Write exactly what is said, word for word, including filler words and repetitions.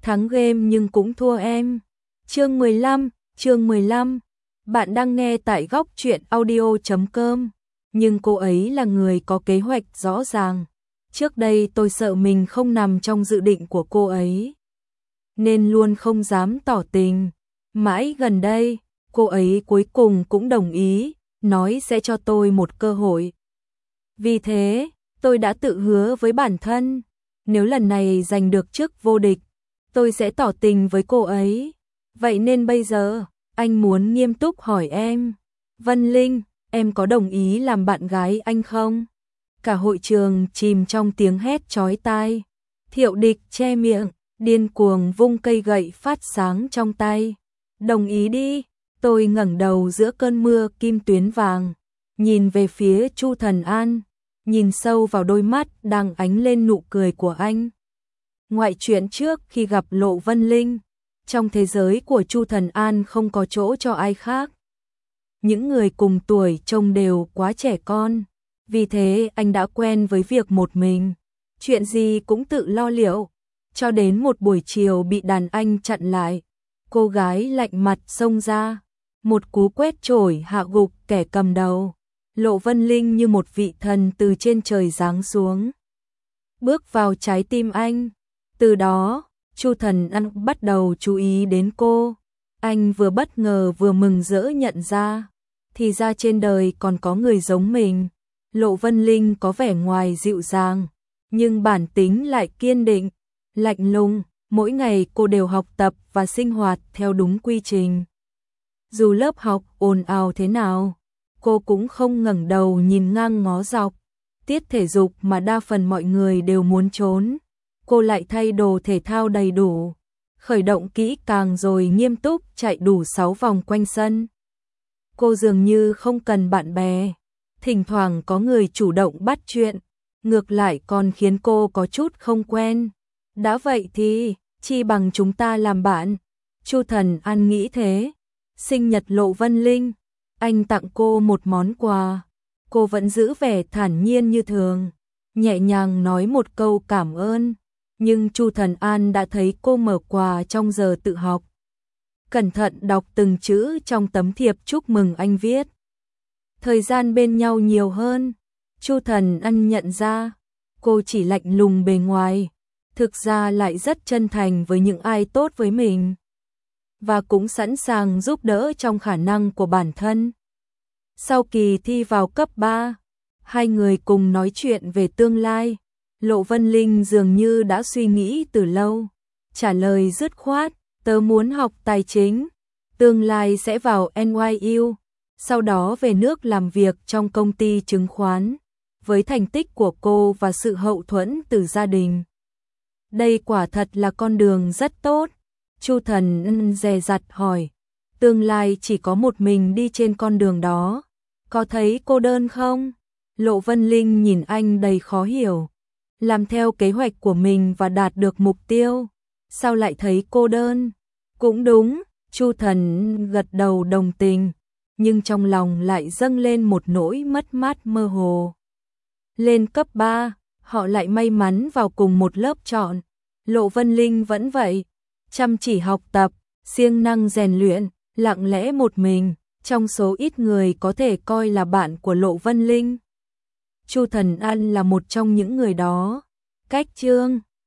thắng game nhưng cũng thua em. Chương mười lăm, chương mười lăm. Bạn đang nghe tại góc truyện audio chấm com. Nhưng cô ấy là người có kế hoạch rõ ràng. Trước đây tôi sợ mình không nằm trong dự định của cô ấy, nên luôn không dám tỏ tình. Mãi gần đây, cô ấy cuối cùng cũng đồng ý, nói sẽ cho tôi một cơ hội. Vì thế, tôi đã tự hứa với bản thân, nếu lần này giành được chức vô địch, tôi sẽ tỏ tình với cô ấy. Vậy nên bây giờ, anh muốn nghiêm túc hỏi em, Vân Linh, em có đồng ý làm bạn gái anh không? Cả hội trường chìm trong tiếng hét chói tai. Thiệu Địch che miệng, điên cuồng vung cây gậy phát sáng trong tay. Đồng ý đi. Tôi ngẩng đầu giữa cơn mưa kim tuyến vàng, nhìn về phía Chu Thần An, nhìn sâu vào đôi mắt đang ánh lên nụ cười của anh. Ngoại chuyện trước khi gặp Lộ Vân Linh, trong thế giới của Chu Thần An không có chỗ cho ai khác. Những người cùng tuổi trông đều quá trẻ con, vì thế anh đã quen với việc một mình, chuyện gì cũng tự lo liệu, cho đến một buổi chiều bị đàn anh chặn lại. Cô gái lạnh mặt xông ra, một cú quét chổi hạ gục kẻ cầm đầu. Lộ Vân Linh như một vị thần từ trên trời giáng xuống, bước vào trái tim anh. Từ đó, Chu Thần An bắt đầu chú ý đến cô. Anh vừa bất ngờ vừa mừng rỡ nhận ra, thì ra trên đời còn có người giống mình. Lộ Vân Linh có vẻ ngoài dịu dàng, nhưng bản tính lại kiên định, lạnh lùng. Mỗi ngày cô đều học tập và sinh hoạt theo đúng quy trình. Dù lớp học ồn ào thế nào, cô cũng không ngẩng đầu nhìn ngang ngó dọc. Tiết thể dục mà đa phần mọi người đều muốn trốn, cô lại thay đồ thể thao đầy đủ, khởi động kỹ càng rồi nghiêm túc chạy đủ sáu vòng quanh sân. Cô dường như không cần bạn bè, thỉnh thoảng có người chủ động bắt chuyện, ngược lại còn khiến cô có chút không quen. Đã vậy thì, chi bằng chúng ta làm bạn. Chu Thần An nghĩ thế. Sinh nhật Lộ Vân Linh, anh tặng cô một món quà. Cô vẫn giữ vẻ thản nhiên như thường, nhẹ nhàng nói một câu cảm ơn. Nhưng Chu Thần An đã thấy cô mở quà trong giờ tự học, cẩn thận đọc từng chữ trong tấm thiệp chúc mừng anh viết. Thời gian bên nhau nhiều hơn, Chu Thần An nhận ra, cô chỉ lạnh lùng bề ngoài, thực ra lại rất chân thành với những ai tốt với mình, và cũng sẵn sàng giúp đỡ trong khả năng của bản thân. Sau kỳ thi vào cấp ba, hai người cùng nói chuyện về tương lai. Lộ Vân Linh dường như đã suy nghĩ từ lâu, trả lời dứt khoát, tớ muốn học tài chính, tương lai sẽ vào en y u, sau đó về nước làm việc trong công ty chứng khoán. Với thành tích của cô và sự hậu thuẫn từ gia đình, đây quả thật là con đường rất tốt. Chu Thần An dè dặt hỏi, tương lai chỉ có một mình đi trên con đường đó, có thấy cô đơn không? Lộ Vân Linh nhìn anh đầy khó hiểu, làm theo kế hoạch của mình và đạt được mục tiêu, sao lại thấy cô đơn? Cũng đúng, Chu Thần gật đầu đồng tình, nhưng trong lòng lại dâng lên một nỗi mất mát mơ hồ. Lên cấp ba, họ lại may mắn vào cùng một lớp chọn. Lộ Vân Linh vẫn vậy, chăm chỉ học tập, siêng năng rèn luyện, lặng lẽ một mình, trong số ít người có thể coi là bạn của Lộ Vân Linh. Chu Thần An là một trong những người đó. Cách chương